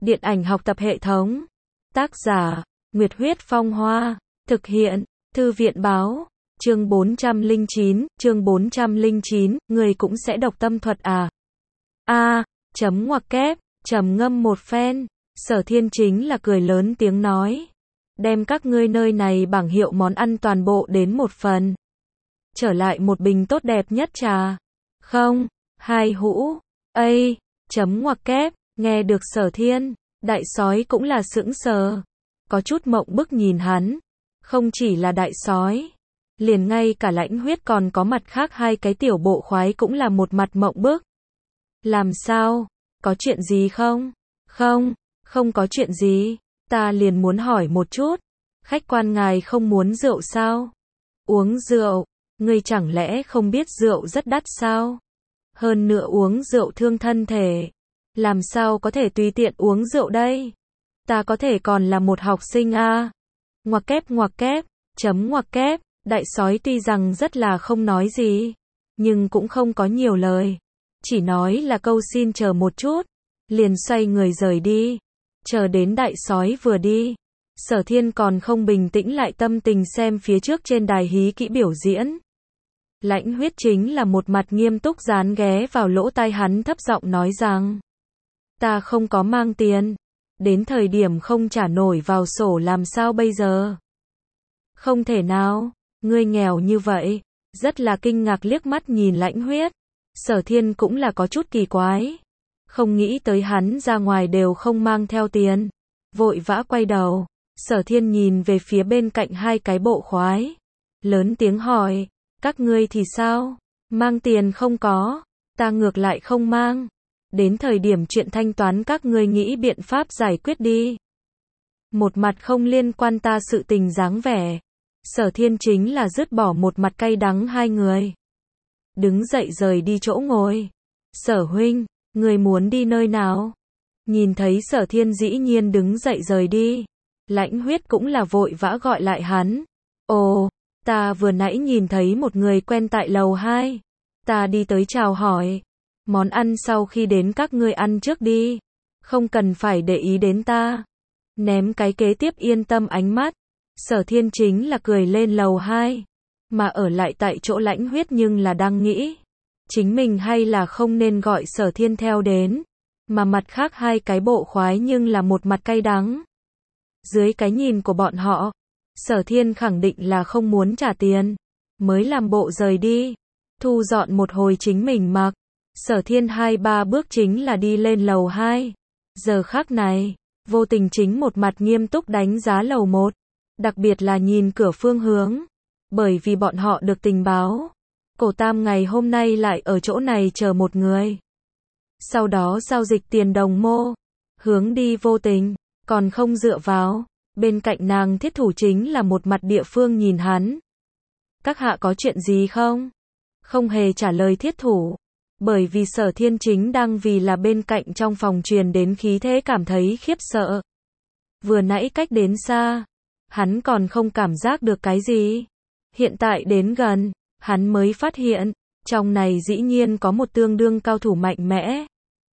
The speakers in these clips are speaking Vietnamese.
Điện ảnh học tập hệ thống. Tác giả, Nguyệt Huyết Phong Hoa. Thực hiện, Thư viện Báo. Chương 409, người cũng sẽ độc tâm thuật à? Chấm ngoặc kép, trầm ngâm một phen, Sở Thiên chính là cười lớn tiếng nói. Đem các ngươi nơi này bảng hiệu món ăn toàn bộ đến một phần. Trở lại một bình tốt đẹp nhất trà. Không, 2 hũ. Chấm ngoặc kép, nghe được Sở Thiên, đại sói cũng là sững sờ. Có chút mộng bức nhìn hắn. Không chỉ là đại sói, liền ngay cả Lãnh Huyết còn có mặt khác 2 cái tiểu bộ khoái cũng là một mặt mộng bức. Làm sao? Có chuyện gì không? Không có chuyện gì. Ta liền muốn hỏi một chút. Khách quan ngài không muốn rượu sao? Uống rượu? Ngươi chẳng lẽ không biết rượu rất đắt sao? Hơn nữa uống rượu thương thân thể. Làm sao có thể tùy tiện uống rượu đây? Ta có thể còn là một học sinh à? Ngoặc kép, chấm ngoặc kép, đại sói tuy rằng rất là không nói gì, nhưng cũng không có nhiều lời. Chỉ nói là câu xin chờ một chút, liền xoay người rời đi. Chờ đến đại sói vừa đi, Sở Thiên còn không bình tĩnh lại tâm tình xem phía trước trên đài hí kỹ biểu diễn. Lãnh Huyết chính là một mặt nghiêm túc dán ghé vào lỗ tai hắn thấp giọng nói rằng. Ta không có mang tiền. Đến thời điểm không trả nổi vào sổ làm sao bây giờ? Không thể nào, ngươi nghèo như vậy. Rất là kinh ngạc liếc mắt nhìn Lãnh Huyết. Sở Thiên cũng là có chút kỳ quái. Không nghĩ tới hắn ra ngoài đều không mang theo tiền. Vội vã quay đầu. Sở Thiên nhìn về phía bên cạnh 2 cái bộ khoái. Lớn tiếng hỏi. Các ngươi thì sao? Mang tiền không có? Ta ngược lại không mang. Đến thời điểm chuyện thanh toán các ngươi nghĩ biện pháp giải quyết đi. Một mặt không liên quan ta sự tình dáng vẻ. Sở Thiên chính là dứt bỏ một mặt cay đắng 2 người. Đứng dậy rời đi chỗ ngồi. Sở huynh, người muốn đi nơi nào? Nhìn thấy Sở Thiên dĩ nhiên đứng dậy rời đi. Lãnh Huyết cũng là vội vã gọi lại hắn. Ồ, ta vừa nãy nhìn thấy một người quen tại lầu 2. Ta đi tới chào hỏi. Món ăn sau khi đến các ngươi ăn trước đi. Không cần phải để ý đến ta. Ném cái kế tiếp yên tâm ánh mắt. Sở Thiên chính là cười lên lầu 2. Mà ở lại tại chỗ Lãnh Huyết nhưng là đang nghĩ. Chính mình hay là không nên gọi Sở Thiên theo đến. Mà mặt khác 2 cái bộ khoái nhưng là một mặt cay đắng. Dưới cái nhìn của bọn họ, Sở Thiên khẳng định là không muốn trả tiền. Mới làm bộ rời đi. Thu dọn một hồi chính mình mặc. Sở Thiên 2-3 bước chính là đi lên lầu 2. Giờ khắc này, vô tình chính một mặt nghiêm túc đánh giá lầu 1. Đặc biệt là nhìn cửa phương hướng. Bởi vì bọn họ được tình báo. Cổ Tam ngày hôm nay lại ở chỗ này chờ một người. Sau đó giao dịch tiền đồng mô. Hướng đi vô tình, còn không dựa vào. Bên cạnh nàng thiết thủ chính là một mặt địa phương nhìn hắn. Các hạ có chuyện gì không? Không hề trả lời thiết thủ. Bởi vì Sở Thiên chính đang vì là bên cạnh trong phòng truyền đến khí thế cảm thấy khiếp sợ. Vừa nãy cách đến xa, hắn còn không cảm giác được cái gì. Hiện tại đến gần, hắn mới phát hiện, trong này dĩ nhiên có một tương đương cao thủ mạnh mẽ.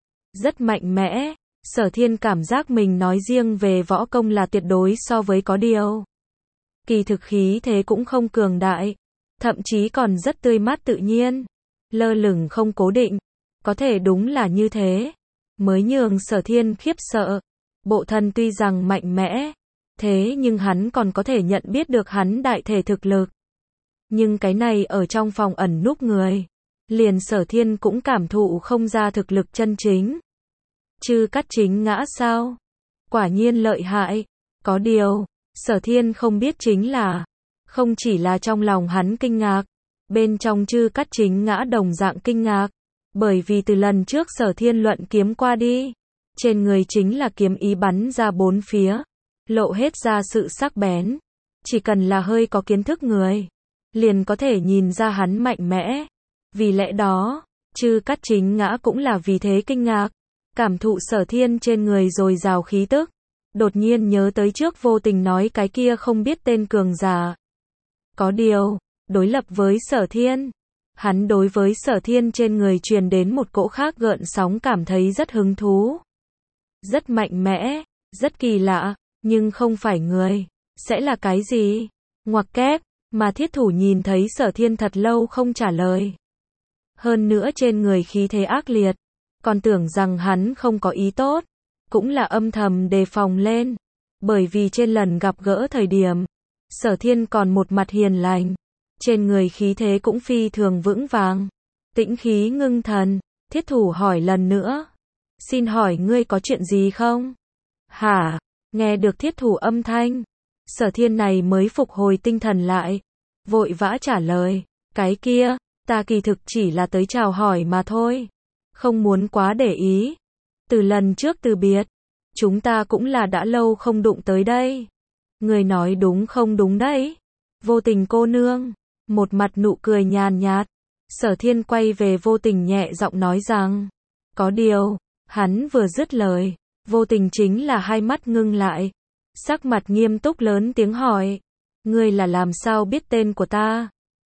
Rất mạnh mẽ, Sở Thiên cảm giác mình nói riêng về võ công là tuyệt đối so với có điều. Kỳ thực khí thế cũng không cường đại, thậm chí còn rất tươi mát tự nhiên. Lơ lửng không cố định, có thể đúng là như thế, mới nhường Sở Thiên khiếp sợ. Bộ thân tuy rằng mạnh mẽ, thế nhưng hắn còn có thể nhận biết được hắn đại thể thực lực. Nhưng cái này ở trong phòng ẩn núp người, liền Sở Thiên cũng cảm thụ không ra thực lực chân chính. Chư Cắt Chính ngã sao? Quả nhiên lợi hại, có điều, Sở Thiên không biết chính là, không chỉ là trong lòng hắn kinh ngạc. Bên trong Chư Cắt Chính ngã đồng dạng kinh ngạc. Bởi vì từ lần trước Sở Thiên luận kiếm qua đi, trên người chính là kiếm ý bắn ra 4 phía, lộ hết ra sự sắc bén. Chỉ cần là hơi có kiến thức người, liền có thể nhìn ra hắn mạnh mẽ. Vì lẽ đó, Chư Cắt Chính ngã cũng là vì thế kinh ngạc. Cảm thụ Sở Thiên trên người dồi dào khí tức. Đột nhiên nhớ tới trước vô tình nói cái kia không biết tên cường giả. Có điều, đối lập với Sở Thiên, hắn đối với Sở Thiên trên người truyền đến một cỗ khác gợn sóng cảm thấy rất hứng thú. rất mạnh mẽ, rất kỳ lạ, nhưng không phải người. Sẽ là cái gì? Ngoặc kép, mà thiết thủ nhìn thấy Sở Thiên thật lâu không trả lời. Hơn nữa trên người khí thế ác liệt, còn tưởng rằng hắn không có ý tốt, cũng là âm thầm đề phòng lên. Bởi vì trên lần gặp gỡ thời điểm, Sở Thiên còn một mặt hiền lành, trên người khí thế cũng phi thường vững vàng, tĩnh khí ngưng thần. Thiết thủ hỏi lần nữa, xin hỏi ngươi có chuyện gì không? Hả? Nghe được thiết thủ âm thanh, Sở Thiên này mới phục hồi tinh thần lại, vội vã trả lời, cái kia, ta kỳ thực chỉ là tới chào hỏi mà thôi, không muốn quá để ý. Từ lần trước từ biệt, chúng ta cũng là đã lâu không đụng tới đây. Người nói đúng không đúng đấy? Vô Tình cô nương, một mặt nụ cười nhàn nhạt. Sở Thiên quay về Vô Tình nhẹ giọng nói rằng, có điều, hắn vừa dứt lời, Vô Tình chính là hai mắt ngưng lại, sắc mặt nghiêm túc lớn tiếng hỏi, ngươi là làm sao biết tên của ta?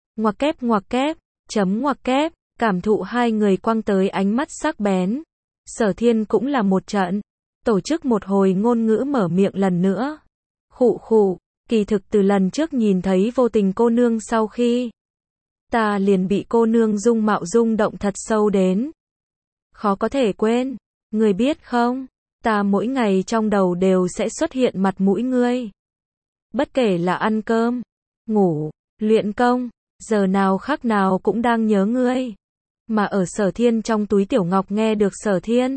Ngoặc kép, chấm ngoặc kép, cảm thụ hai người quăng tới ánh mắt sắc bén. Sở Thiên cũng là một trận, tổ chức một hồi ngôn ngữ mở miệng lần nữa. Khụ khụ, kỳ thực từ lần trước nhìn thấy Vô Tình cô nương sau khi, ta liền bị cô nương dung mạo rung động thật sâu đến. Khó có thể quên, người biết không, ta mỗi ngày trong đầu đều sẽ xuất hiện mặt mũi ngươi. Bất kể là ăn cơm, ngủ, luyện công, giờ nào khắc nào cũng đang nhớ ngươi. Mà ở Sở Thiên trong túi Tiểu Ngọc nghe được Sở Thiên,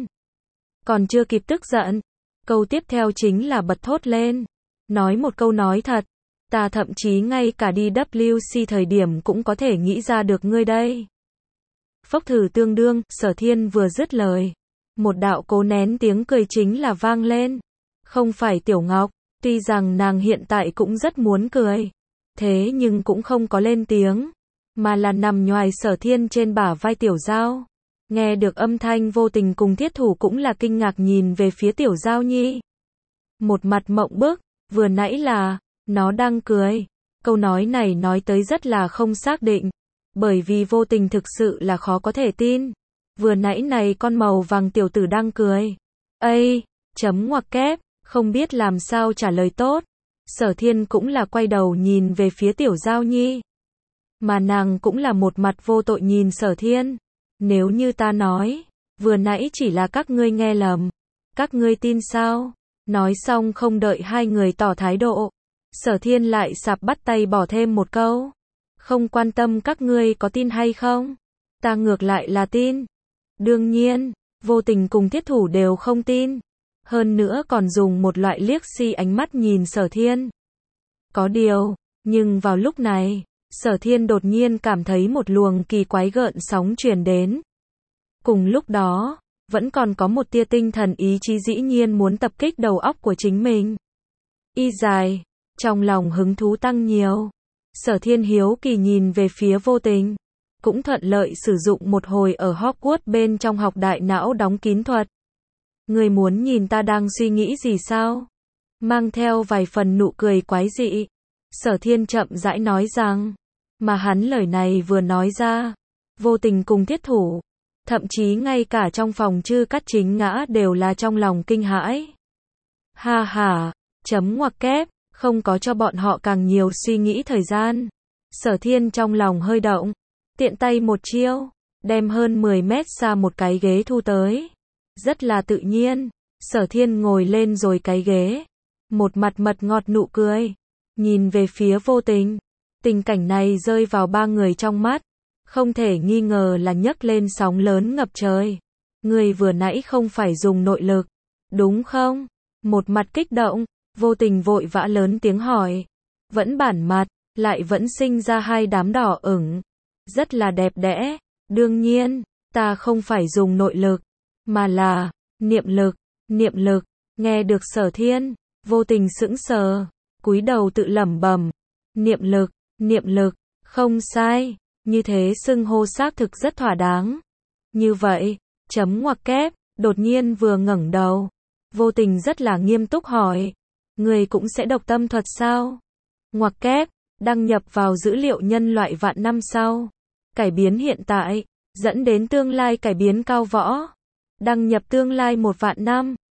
còn chưa kịp tức giận, câu tiếp theo chính là bật thốt lên, nói một câu nói thật, ta thậm chí ngay cả đi WC thời điểm cũng có thể nghĩ ra được ngươi đây. Phốc thử tương đương, Sở Thiên vừa dứt lời, một đạo cố nén tiếng cười chính là vang lên. Không phải Tiểu Ngọc, tuy rằng nàng hiện tại cũng rất muốn cười, thế nhưng cũng không có lên tiếng, mà là nằm nhoài Sở Thiên trên bả vai Tiểu Giao. Nghe được âm thanh Vô Tình cùng thiết thủ cũng là kinh ngạc nhìn về phía Tiểu Giao Nhi. Một mặt mộng bức, vừa nãy là, nó đang cười. Câu nói này nói tới rất là không xác định, bởi vì Vô Tình thực sự là khó có thể tin. Vừa nãy này con màu vàng tiểu tử đang cười. Ây, chấm ngoặc kép, không biết làm sao trả lời tốt. Sở Thiên cũng là quay đầu nhìn về phía Tiểu Giao Nhi. Mà nàng cũng là một mặt vô tội nhìn Sở Thiên. Nếu như ta nói, vừa nãy chỉ là các ngươi nghe lầm, các ngươi tin sao? Nói xong không đợi hai người tỏ thái độ, Sở Thiên lại sạp bắt tay bỏ thêm một câu. Không quan tâm các ngươi có tin hay không, ta ngược lại là tin. Đương nhiên, Vô Tình cùng thiết thủ đều không tin. Hơn nữa còn dùng một loại liếc si ánh mắt nhìn Sở Thiên. Có điều, nhưng vào lúc này, Sở Thiên đột nhiên cảm thấy một luồng kỳ quái gợn sóng truyền đến. Cùng lúc đó, vẫn còn có một tia tinh thần ý chí dĩ nhiên muốn tập kích đầu óc của chính mình. Y dài, trong lòng hứng thú tăng nhiều. Sở Thiên hiếu kỳ nhìn về phía Vô Tình, cũng thuận lợi sử dụng một hồi ở Hogwarts bên trong học đại não đóng kín thuật. Người muốn nhìn ta đang suy nghĩ gì sao? Mang theo vài phần nụ cười quái dị, Sở Thiên chậm rãi nói rằng, mà hắn lời này vừa nói ra, Vô Tình cùng thiết thủ, thậm chí ngay cả trong phòng Chư Cát Chính Ngã đều là trong lòng kinh hãi. Ha ha, chấm ngoặc kép, không có cho bọn họ càng nhiều suy nghĩ thời gian. Sở Thiên trong lòng hơi động, tiện tay một chiêu, đem hơn 10 mét xa một cái ghế thu tới. Rất là tự nhiên, Sở Thiên ngồi lên rồi cái ghế, một mặt mật ngọt nụ cười, nhìn về phía Vô Tình. Tình cảnh này rơi vào ba người trong mắt, không thể nghi ngờ là nhấc lên sóng lớn ngập trời. Người vừa nãy không phải dùng nội lực, đúng không? Một mặt kích động, Vô Tình vội vã lớn tiếng hỏi. Vẫn bản mặt, lại vẫn sinh ra hai đám đỏ ửng. Rất là đẹp đẽ. Đương nhiên, ta không phải dùng nội lực, mà là niệm lực. Niệm lực. Nghe được Sở Thiên, Vô Tình sững sờ, cúi đầu tự lẩm bẩm. Niệm lực, không sai. Như thế xưng hô xác thực rất thỏa đáng. Như vậy, chấm ngoặc kép, đột nhiên vừa ngẩng đầu. Vô Tình rất là nghiêm túc hỏi. Người cũng sẽ độc tâm thuật sao? Ngoặc kép, đăng nhập vào dữ liệu nhân loại vạn năm sau. Cải biến hiện tại, dẫn đến tương lai cải biến cao võ. Đăng nhập tương lai 1 vạn năm.